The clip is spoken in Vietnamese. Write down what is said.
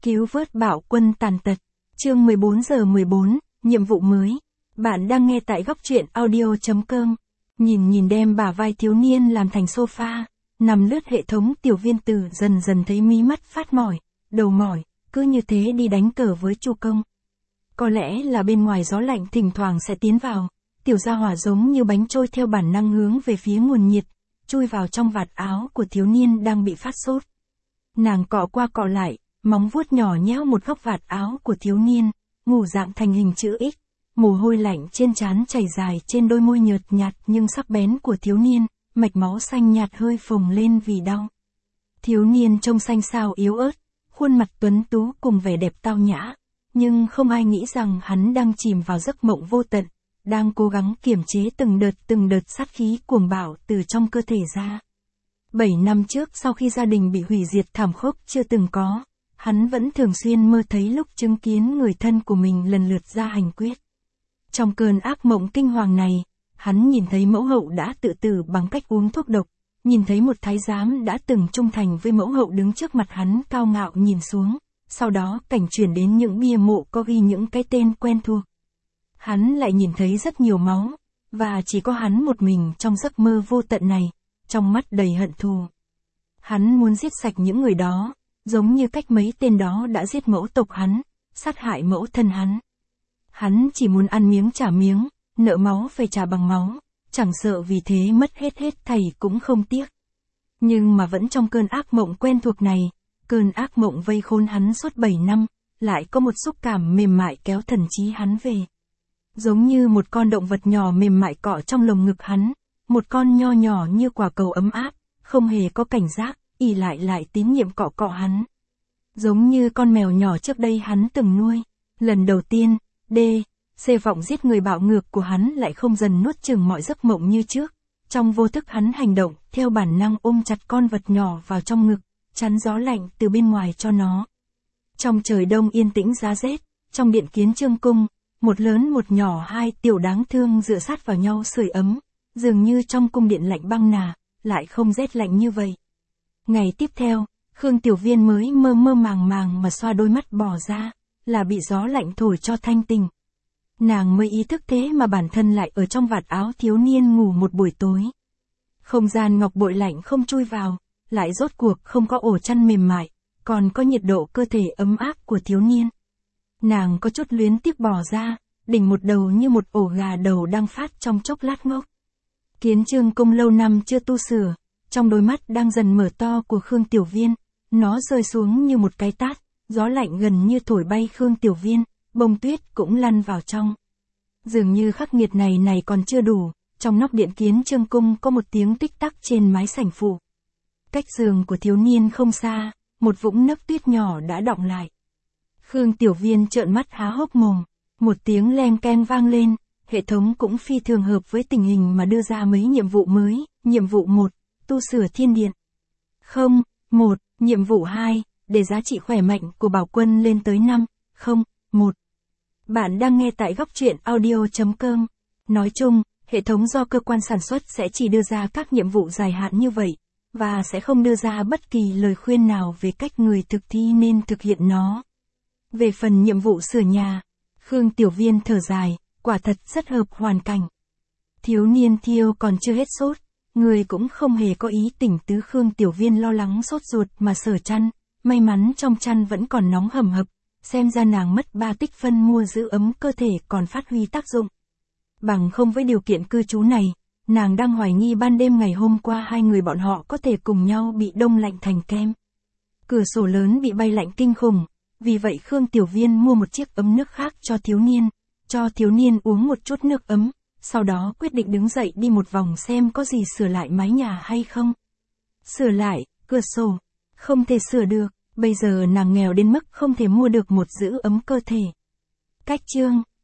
Cứu vớt bạo quân tàn tật. Chương 14/14, nhiệm vụ mới. Bạn đang nghe tại góc truyện audio.com. Nhìn đem bả vai thiếu niên làm thành sofa, nằm lướt hệ thống Tiểu Viên Tử dần dần thấy mí mắt phát mỏi, đầu mỏi, cứ như thế đi đánh cờ với Chu Công. Có lẽ là bên ngoài gió lạnh thỉnh thoảng sẽ tiến vào, tiểu gia hỏa giống như bánh trôi theo bản năng hướng về phía nguồn nhiệt, chui vào trong vạt áo của thiếu niên đang bị phát sốt. Nàng cọ qua cọ lại, móng vuốt nhỏ nhéo một góc vạt áo của thiếu niên, ngủ dạng thành hình chữ X, mồ hôi lạnh trên trán chảy dài trên đôi môi nhợt nhạt nhưng sắc bén của thiếu niên, mạch máu xanh nhạt hơi phồng lên vì đau. Thiếu niên trông xanh xao yếu ớt, khuôn mặt tuấn tú cùng vẻ đẹp tao nhã, nhưng không ai nghĩ rằng hắn đang chìm vào giấc mộng vô tận, đang cố gắng kiềm chế từng đợt sát khí cuồng bạo từ trong cơ thể ra. 7 năm trước sau khi gia đình bị hủy diệt thảm khốc chưa từng có, hắn vẫn thường xuyên mơ thấy lúc chứng kiến người thân của mình lần lượt ra hành quyết. Trong cơn ác mộng kinh hoàng này, hắn nhìn thấy mẫu hậu đã tự tử bằng cách uống thuốc độc, nhìn thấy một thái giám đã từng trung thành với mẫu hậu đứng trước mặt hắn cao ngạo nhìn xuống, sau đó cảnh chuyển đến những bia mộ có ghi những cái tên quen thuộc. Hắn lại nhìn thấy rất nhiều máu, và chỉ có hắn một mình trong giấc mơ vô tận này, trong mắt đầy hận thù. Hắn muốn giết sạch những người đó, giống như cách mấy tên đó đã giết mẫu tộc hắn, sát hại mẫu thân hắn. Hắn chỉ muốn ăn miếng trả miếng, nợ máu phải trả bằng máu, chẳng sợ vì thế mất hết thảy cũng không tiếc. Nhưng mà vẫn trong cơn ác mộng quen thuộc này, cơn ác mộng vây khốn hắn suốt 7 năm, lại có một xúc cảm mềm mại kéo thần trí hắn về. Giống như một con động vật nhỏ mềm mại cọ trong lồng ngực hắn, một con nho nhỏ như quả cầu ấm áp, không hề có cảnh giác, ỷ lại tín nhiệm cọ cọ hắn. Giống như con mèo nhỏ trước đây hắn từng nuôi, lần đầu tiên, vọng giết người bạo ngược của hắn lại không dần nuốt chửng mọi giấc mộng như trước. Trong vô thức hắn hành động, theo bản năng ôm chặt con vật nhỏ vào trong ngực, chắn gió lạnh từ bên ngoài cho nó. Trong trời đông yên tĩnh giá rét, trong điện kiến Trương Cung, một lớn một nhỏ hai tiểu đáng thương dựa sát vào nhau sưởi ấm, dường như trong cung điện lạnh băng nà, lại không rét lạnh như vậy. Ngày tiếp theo, Khương Tiểu Viên mới mơ màng mà xoa đôi mắt bỏ ra, là bị gió lạnh thổi cho thanh tỉnh. Nàng mới ý thức thế mà bản thân lại ở trong vạt áo thiếu niên ngủ một buổi tối. Không gian ngọc bội lạnh không chui vào, lại rốt cuộc không có ổ chăn mềm mại, còn có nhiệt độ cơ thể ấm áp của thiếu niên. Nàng có chút luyến tiếc bỏ ra, đỉnh một đầu như một ổ gà đầu đang phát trong chốc lát ngốc. Kiến Trương Cung lâu năm chưa tu sửa, trong đôi mắt đang dần mở to của Khương Tiểu Viên, nó rơi xuống như một cái tát, gió lạnh gần như thổi bay Khương Tiểu Viên, bông tuyết cũng lăn vào trong. Dường như khắc nghiệt này còn chưa đủ, trong nóc điện Kiến Trương Cung có một tiếng tích tắc trên mái sảnh phụ. Cách giường của thiếu niên không xa, một vũng nước tuyết nhỏ đã đọng lại. Khương Tiểu Viên trợn mắt há hốc mồm, một tiếng leng keng vang lên, hệ thống cũng phi thường hợp với tình hình mà đưa ra mấy nhiệm vụ mới. Nhiệm vụ 1, tu sửa thiên điện. 1. Nhiệm vụ 2, để giá trị khỏe mạnh của bảo quân lên tới 5.1. Bạn đang nghe tại góc truyện audio.com. Nói chung, hệ thống do cơ quan sản xuất sẽ chỉ đưa ra các nhiệm vụ dài hạn như vậy, và sẽ không đưa ra bất kỳ lời khuyên nào về cách người thực thi nên thực hiện nó. Về phần nhiệm vụ sửa nhà, Khương Tiểu Viên thở dài, quả thật rất hợp hoàn cảnh. Thiếu niên thiêu còn chưa hết sốt, người cũng không hề có ý tỉnh tứ. Khương Tiểu Viên lo lắng sốt ruột mà sờ chăn, may mắn trong chăn vẫn còn nóng hầm hập, xem ra nàng mất 3 tích phân mua giữ ấm cơ thể còn phát huy tác dụng. Bằng không với điều kiện cư trú này, nàng đang hoài nghi ban đêm ngày hôm qua hai người bọn họ có thể cùng nhau bị đông lạnh thành kem. Cửa sổ lớn bị bay lạnh kinh khủng, vì vậy Khương Tiểu Viên mua một chiếc ấm nước khác cho thiếu niên uống một chút nước ấm, sau đó quyết định đứng dậy đi một vòng xem có gì sửa lại mái nhà hay không. Sửa lại, cửa sổ, không thể sửa được, bây giờ nàng nghèo đến mức không thể mua được một giữ ấm cơ thể. Cách chương